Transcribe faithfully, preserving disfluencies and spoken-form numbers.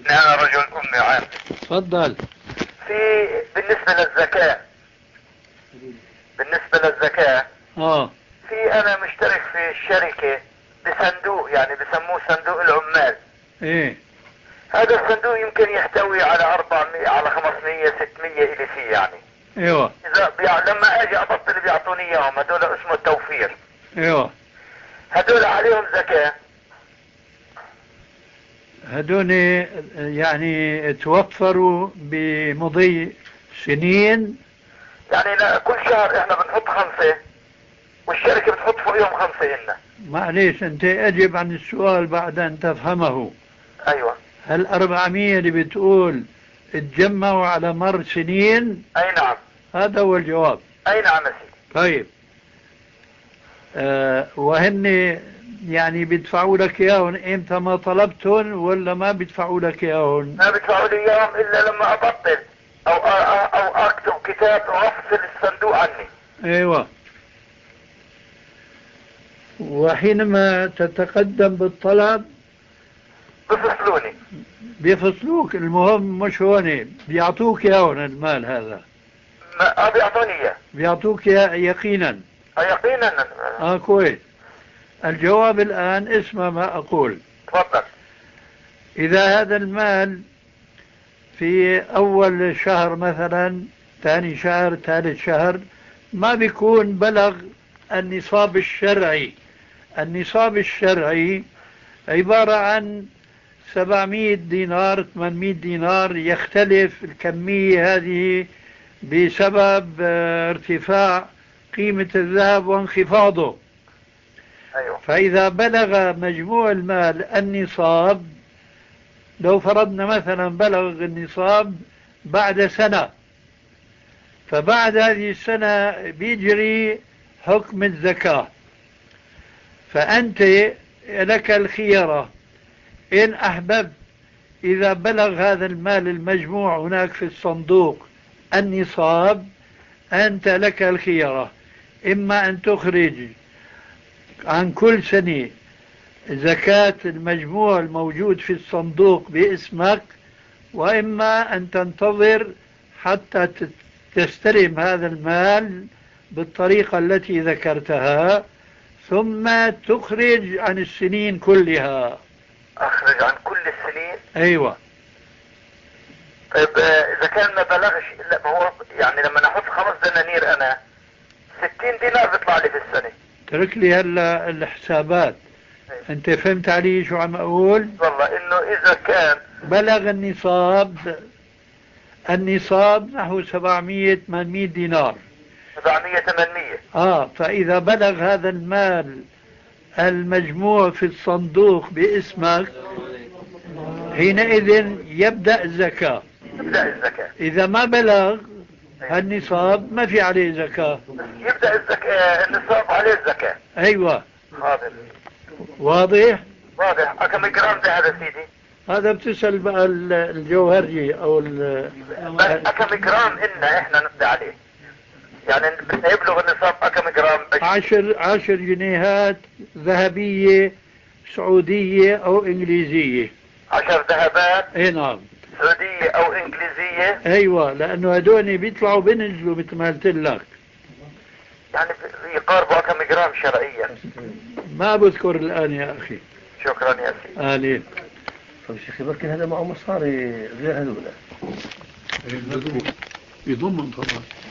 أنا رجل أمي عام. تفضل. في بالنسبة للزكاة بالنسبة للزكاة اه في أنا مشترك في الشركة بصندوق، يعني بسموه صندوق العمال. ايه هذا الصندوق يمكن يحتوي على أربعمية على خمسمية ستمية إلي فيه يعني. ايوه إذا بيع... لما أجي أبطل بيعطوني إياهم، هدول اسمه التوفير. ايوه هدول عليهم زكاة؟ هدول يعني توفروا بمضي سنين. يعني لا، كل شهر احنا بنحط خمسة والشركة بتحط فوقيهم خمسة إلنا. معليش انت اجب عن السؤال بعد ان تفهمه. ايوه. هل أربعمية اللي بتقول اتجمعوا على مر سنين؟ اي نعم. هذا هو الجواب. اي نعم يا سيدي. طيب آه وهن يعني بيدفعوا لك اياهم امتى ما طلبتهم ولا ما بيدفعوا لك اياهم؟ ما بيدفعوا لي اياهم الا لما ابطل او او اكتب كتاب وافصل الصندوق عني. ايوه. وحينما تتقدم بالطلب بفصلوني. بيفصلوك. المهم مش هون بيعطوك اياهم المال هذا. ما بيعطوني اياه. بيعطوك اياه يقينا. يقينا. اه كويس. الجواب الآن اسمع ما أقول. تفضل. إذا هذا المال في أول شهر مثلا، ثاني شهر، ثالث شهر، ما بيكون بلغ النصاب الشرعي. النصاب الشرعي عبارة عن سبعمية دينار، ثمانمية دينار، يختلف الكمية هذه بسبب ارتفاع قيمة الذهب وانخفاضه. أيوة. فإذا بلغ مجموع المال النصاب، لو فرضنا مثلا بلغ النصاب بعد سنة، فبعد هذه السنة بيجري حكم الزكاة. فأنت لك الخيارة إن أحببت، إذا بلغ هذا المال المجموع هناك في الصندوق النصاب، أنت لك الخيارة إما أن تخرج عن كل سنة زكاة المجموع الموجود في الصندوق باسمك، وإما أن تنتظر حتى تستلم هذا المال بالطريقة التي ذكرتها، ثم تخرج عن السنين كلها. أخرج عن كل السنين؟ أيوة. طيب إذا كان ما بلغش، لا ما هو يعني لما نحط خمس دنانير أنا ستين دينار بيطلع لي في السنة. ترك لي هلا الحسابات. أيوة. أنت فهمت علي شو عم أقول؟ والله إنه إذا كان بلغ النصاب، النصاب نحو سبعمية ثمانمية دينار. سبعمية ثمانمية. آه فإذا بلغ هذا المال المجموع في الصندوق باسمك، حينئذ يبدأ الزكاة. يبدأ الزكاة. إذا ما بلغ النصاب ما في عليه زكاة. يبدأ الزكاة النصاب عليه الزكاة. أيوة. حاضر. واضح؟ واضح. كم جرام ده هذا سيدي؟ هذا بتسأل بقى الجوهرجي أو كم جرام إنا إحنا نبدأ عليه؟ يعني يبلغ النصاب كم جرام؟ عشر عشر جنيهات ذهبية سعودية أو إنجليزية. عشر ذهبات؟ اي نعم. سعودية أو إنجليزية؟ أيوة، لأنه هدول بيطلعوا بينزلوا مثل ما قلت لك. يعني يقاربوا كم جرام شرعيا؟ ما بذكر الآن يا أخي. شكرا يا سيدي. آلين. طيب شيخي بركي هذا معه مصاري غير هذولا. يضمن طبعا.